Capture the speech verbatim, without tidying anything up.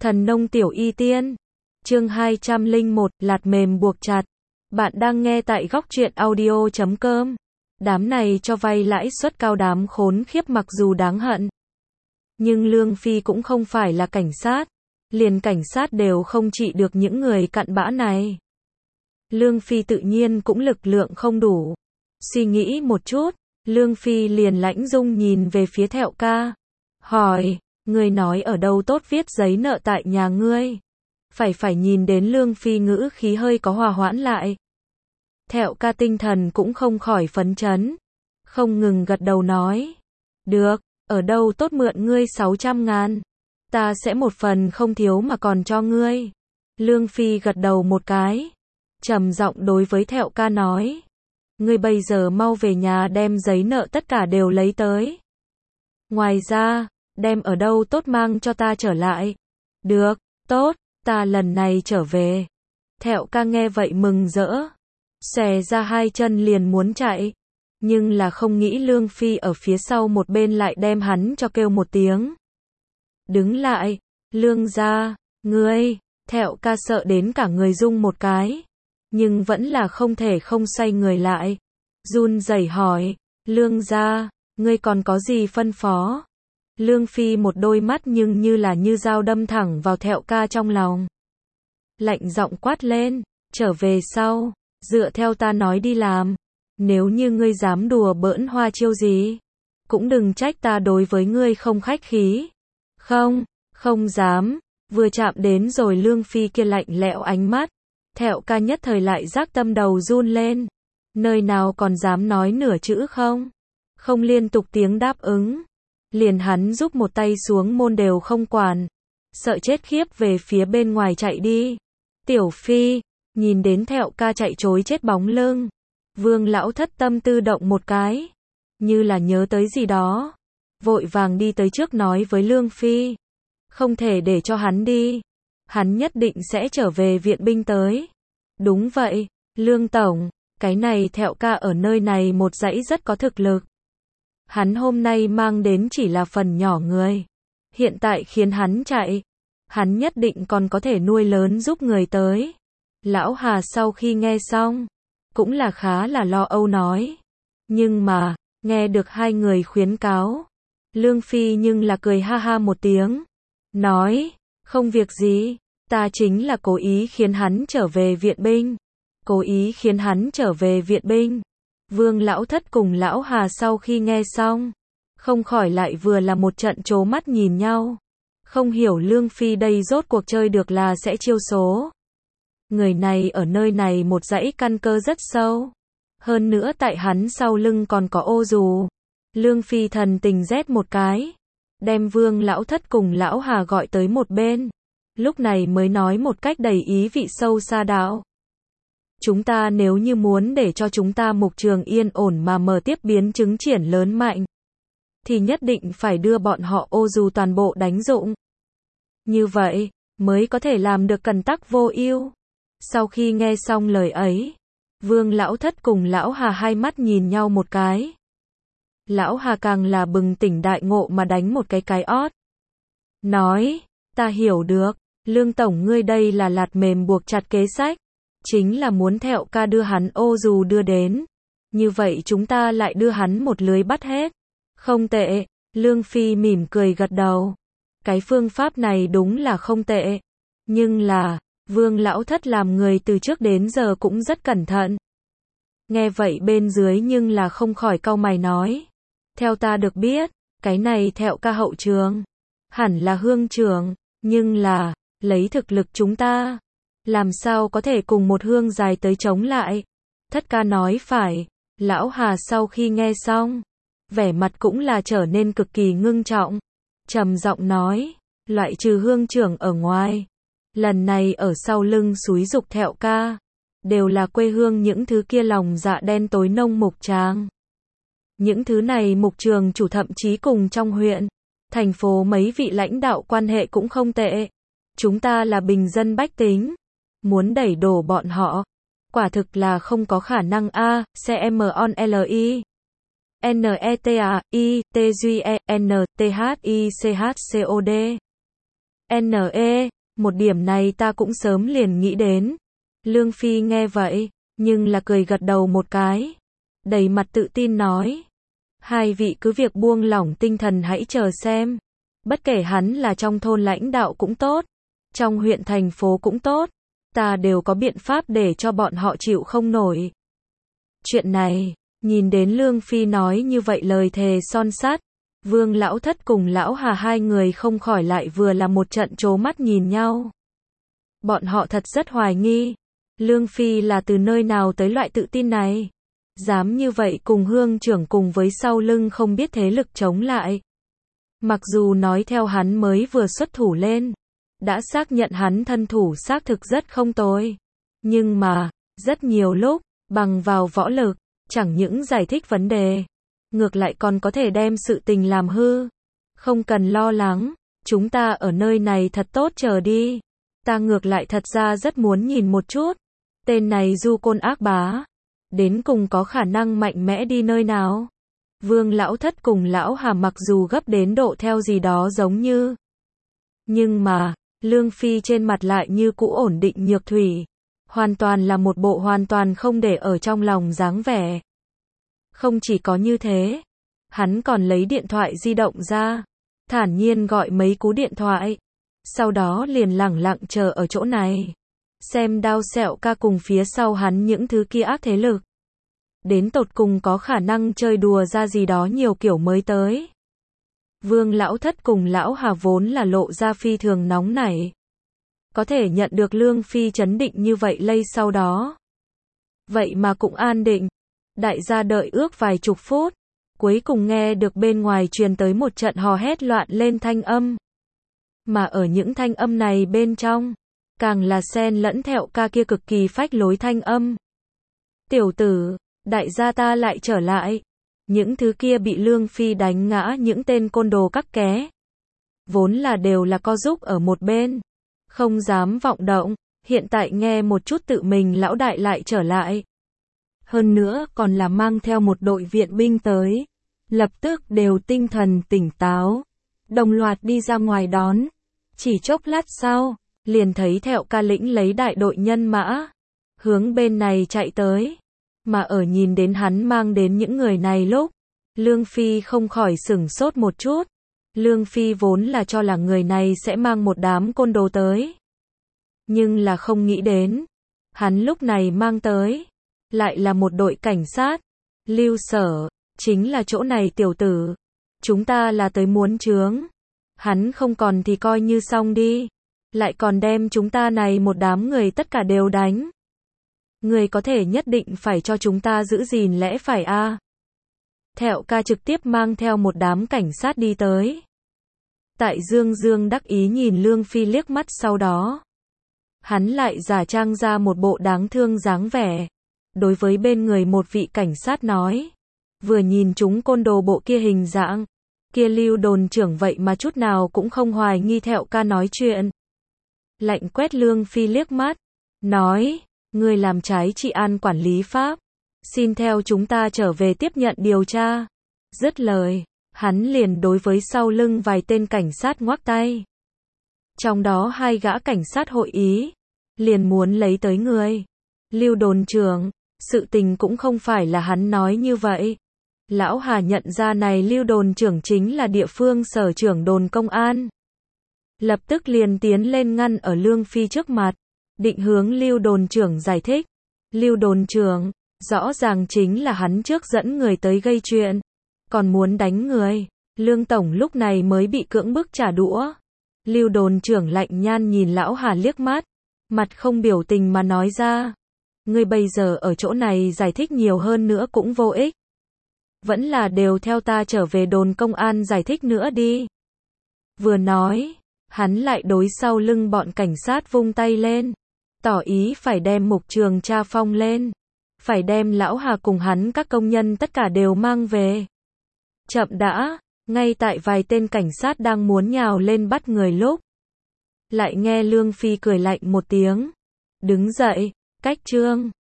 Thần nông tiểu y tiên. Chương hai trăm lẻ một, lạt mềm buộc chặt. Bạn đang nghe tại góc truyện audio chấm com. Đám này cho vay lãi suất cao, đám khốn khiếp mặc dù đáng hận. Nhưng Lương Phi cũng không phải là cảnh sát. Liền cảnh sát đều không trị được những người cặn bã này. Lương Phi tự nhiên cũng lực lượng không đủ. Suy nghĩ một chút, Lương Phi liền lãnh dung nhìn về phía Thẹo Ca. Hỏi, ngươi nói ở đâu tốt viết giấy nợ tại nhà ngươi? Phải phải nhìn đến Lương Phi ngữ khí hơi có hòa hoãn lại. Thẹo Ca tinh thần cũng không khỏi phấn chấn. Không ngừng gật đầu nói. Được, ở đâu tốt mượn ngươi sáu trăm ngàn. Ta sẽ một phần không thiếu mà còn cho ngươi. Lương Phi gật đầu một cái. Trầm giọng đối với Thẹo Ca nói. Ngươi bây giờ mau về nhà đem giấy nợ tất cả đều lấy tới. Ngoài ra, đem ở đâu tốt mang cho ta trở lại. Được, tốt, ta lần này trở về. Thẹo Ca nghe vậy mừng rỡ. Xòe ra hai chân liền muốn chạy. Nhưng là không nghĩ Lương Phi ở phía sau một bên lại đem hắn cho kêu một tiếng. Đứng lại, Lương gia, ngươi. Thẹo Ca sợ đến cả người rung một cái. Nhưng vẫn là không thể không xoay người lại. Run rẩy hỏi, Lương gia, ngươi còn có gì phân phó? Lương Phi một đôi mắt nhưng như là như dao đâm thẳng vào Thẹo Ca trong lòng. Lạnh giọng quát lên, trở về sau, dựa theo ta nói đi làm. Nếu như ngươi dám đùa bỡn hoa chiêu gì, cũng đừng trách ta đối với ngươi không khách khí. Không, không dám. Vừa chạm đến rồi Lương Phi kia lạnh lẽo ánh mắt. Thẹo Ca nhất thời lại giác tâm đầu run lên. Nơi nào còn dám nói nửa chữ không? Không liên tục tiếng đáp ứng. Liền hắn giúp một tay xuống môn đều không quản. Sợ chết khiếp về phía bên ngoài chạy đi. Tiểu Phi, nhìn đến Thẹo Ca chạy trối chết bóng lưng. Vương lão thất tâm tư động một cái. Như là nhớ tới gì đó. Vội vàng đi tới trước nói với Lương Phi. Không thể để cho hắn đi. Hắn nhất định sẽ trở về viện binh tới. Đúng vậy, Lương Tổng, cái này Thẹo Ca ở nơi này một dãy rất có thực lực. Hắn hôm nay mang đến chỉ là phần nhỏ người. Hiện tại khiến hắn chạy. Hắn nhất định còn có thể nuôi lớn giúp người tới. Lão Hà sau khi nghe xong, cũng là khá là lo âu nói. Nhưng mà, nghe được hai người khuyến cáo. Lương Phi nhưng là cười ha ha một tiếng. Nói, không việc gì. Ta chính là cố ý khiến hắn trở về viện binh. Cố ý khiến hắn trở về viện binh. Vương lão thất cùng lão Hà sau khi nghe xong, không khỏi lại vừa là một trận trố mắt nhìn nhau. Không hiểu Lương Phi đây rốt cuộc chơi được là sẽ chiêu số. Người này ở nơi này một dãy căn cơ rất sâu. Hơn nữa tại hắn sau lưng còn có ô dù. Lương Phi thần tình rét một cái. Đem Vương lão thất cùng lão Hà gọi tới một bên. Lúc này mới nói một cách đầy ý vị sâu xa đạo. Chúng ta nếu như muốn để cho chúng ta mục trường yên ổn mà mở tiếp biến chứng triển lớn mạnh, thì nhất định phải đưa bọn họ ô dù toàn bộ đánh dụng. Như vậy, mới có thể làm được cẩn tắc vô ưu. Sau khi nghe xong lời ấy, Vương lão thất cùng lão Hà hai mắt nhìn nhau một cái. Lão Hà càng là bừng tỉnh đại ngộ mà đánh một cái cái ót. Nói, ta hiểu được. Lương Tổng ngươi đây là lạt mềm buộc chặt kế sách. Chính là muốn Thẹo Ca đưa hắn ô dù đưa đến. Như vậy chúng ta lại đưa hắn một lưới bắt hết. Không tệ. Lương Phi mỉm cười gật đầu. Cái phương pháp này đúng là không tệ. Nhưng là, Vương lão thất làm người từ trước đến giờ cũng rất cẩn thận. Nghe vậy bên dưới nhưng là không khỏi cau mày nói. Theo ta được biết, cái này Thẹo Ca hậu trường. Hẳn là hương trường. Nhưng là, lấy thực lực chúng ta, làm sao có thể cùng một hương dài tới chống lại. Thất ca nói phải. Lão Hà sau khi nghe xong, vẻ mặt cũng là trở nên cực kỳ ngưng trọng. Trầm giọng nói, loại trừ hương trưởng ở ngoài, lần này ở sau lưng xúi giục Thẹo Ca, đều là quê hương những thứ kia lòng dạ đen tối nông mục tràng. Những thứ này mục trường chủ thậm chí cùng trong huyện, thành phố mấy vị lãnh đạo quan hệ cũng không tệ. Chúng ta là bình dân bách tính. Muốn đẩy đổ bọn họ. Quả thực là không có khả năng a. C M O N L I N E T A I T J E N T H I C H C O D N E, một điểm này ta cũng sớm liền nghĩ đến. Lương Phi nghe vậy, nhưng là cười gật đầu một cái, đầy mặt tự tin nói. Hai vị cứ việc buông lỏng tinh thần hãy chờ xem. Bất kể hắn là trong thôn lãnh đạo cũng tốt, trong huyện thành phố cũng tốt, ta đều có biện pháp để cho bọn họ chịu không nổi. Chuyện này, nhìn đến Lương Phi nói như vậy lời thề son sắt, Vương Lão Thất cùng Lão Hà hai người không khỏi lại vừa là một trận trố mắt nhìn nhau. Bọn họ thật rất hoài nghi, Lương Phi là từ nơi nào tới loại tự tin này, dám như vậy cùng Hương trưởng cùng với sau lưng không biết thế lực chống lại. Mặc dù nói theo hắn mới vừa xuất thủ lên, đã xác nhận hắn thân thủ xác thực rất không tồi, nhưng mà, rất nhiều lúc, bằng vào võ lực, chẳng những giải thích vấn đề, ngược lại còn có thể đem sự tình làm hư. Không cần lo lắng, chúng ta ở nơi này thật tốt chờ đi. Ta ngược lại thật ra rất muốn nhìn một chút, tên này Du Côn ác bá, đến cùng có khả năng mạnh mẽ đi nơi nào. Vương Lão Thất cùng Lão Hà mặc dù gấp đến độ theo gì đó giống như, nhưng mà, Lương Phi trên mặt lại như cũ ổn định nhược thủy, hoàn toàn là một bộ hoàn toàn không để ở trong lòng dáng vẻ. Không chỉ có như thế, hắn còn lấy điện thoại di động ra, thản nhiên gọi mấy cú điện thoại, sau đó liền lẳng lặng chờ ở chỗ này, xem Đao Sẹo Ca cùng phía sau hắn những thứ kia ác thế lực, đến tột cùng có khả năng chơi đùa ra gì đó nhiều kiểu mới tới. Vương Lão Thất cùng Lão Hà vốn là lộ ra phi thường nóng nảy, có thể nhận được Lương Phi chấn định như vậy lây sau đó, vậy mà cũng an định. Đại gia đợi ước vài chục phút, cuối cùng nghe được bên ngoài truyền tới một trận hò hét loạn lên thanh âm. Mà ở những thanh âm này bên trong, càng là xen lẫn theo ca kia cực kỳ phách lối thanh âm. Tiểu tử, đại gia ta lại trở lại. Những thứ kia bị Lương Phi đánh ngã những tên côn đồ các ké, vốn là đều là co giúp ở một bên, không dám vọng động, hiện tại nghe một chút tự mình lão đại lại trở lại. Hơn nữa còn là mang theo một đội viện binh tới, lập tức đều tinh thần tỉnh táo, đồng loạt đi ra ngoài đón. Chỉ chốc lát sau, liền thấy Thẹo Ca lĩnh lấy đại đội nhân mã, hướng bên này chạy tới. Mà ở nhìn đến hắn mang đến những người này lúc, Lương Phi không khỏi sửng sốt một chút. Lương Phi vốn là cho là người này sẽ mang một đám côn đồ tới, nhưng là không nghĩ đến, hắn lúc này mang tới lại là một đội cảnh sát. Lưu Sở, chính là chỗ này tiểu tử, chúng ta là tới muốn chướng, hắn không còn thì coi như xong đi, lại còn đem chúng ta này một đám người tất cả đều đánh. Người có thể nhất định phải cho chúng ta giữ gìn lẽ phải a. À. Thẹo Ca trực tiếp mang theo một đám cảnh sát đi tới. Tại Dương Dương đắc ý nhìn Lương Phi liếc mắt sau đó, hắn lại giả trang ra một bộ đáng thương dáng vẻ. Đối với bên người một vị cảnh sát nói, vừa nhìn chúng côn đồ bộ kia hình dạng, kia Lưu đồn trưởng vậy mà chút nào cũng không hoài nghi Thẹo Ca nói chuyện. Lạnh quét Lương Phi liếc mắt, nói, ngươi làm trái trị an quản lý pháp, xin theo chúng ta trở về tiếp nhận điều tra. Dứt lời, hắn liền đối với sau lưng vài tên cảnh sát ngoắc tay. Trong đó hai gã cảnh sát hội ý, liền muốn lấy tới người. Lưu đồn trưởng, sự tình cũng không phải là hắn nói như vậy. Lão Hà nhận ra này Lưu đồn trưởng chính là địa phương sở trưởng đồn công an. Lập tức liền tiến lên ngăn ở Lương Phi trước mặt, định hướng Lưu đồn trưởng giải thích. Lưu đồn trưởng, rõ ràng chính là hắn trước dẫn người tới gây chuyện, còn muốn đánh người. Lương tổng lúc này mới bị cưỡng bức trả đũa. Lưu đồn trưởng lạnh nhan nhìn Lão Hà liếc mắt, mặt không biểu tình mà nói ra, ngươi bây giờ ở chỗ này giải thích nhiều hơn nữa cũng vô ích, vẫn là đều theo ta trở về đồn công an giải thích nữa đi. Vừa nói, hắn lại đối sau lưng bọn cảnh sát vung tay lên, tỏ ý phải đem Mục Trường tra phong lên, phải đem Lão Hà cùng hắn các công nhân tất cả đều mang về. Chậm đã, ngay tại vài tên cảnh sát đang muốn nhào lên bắt người lúc, lại nghe Lương Phi cười lạnh một tiếng, đứng dậy, cách trương.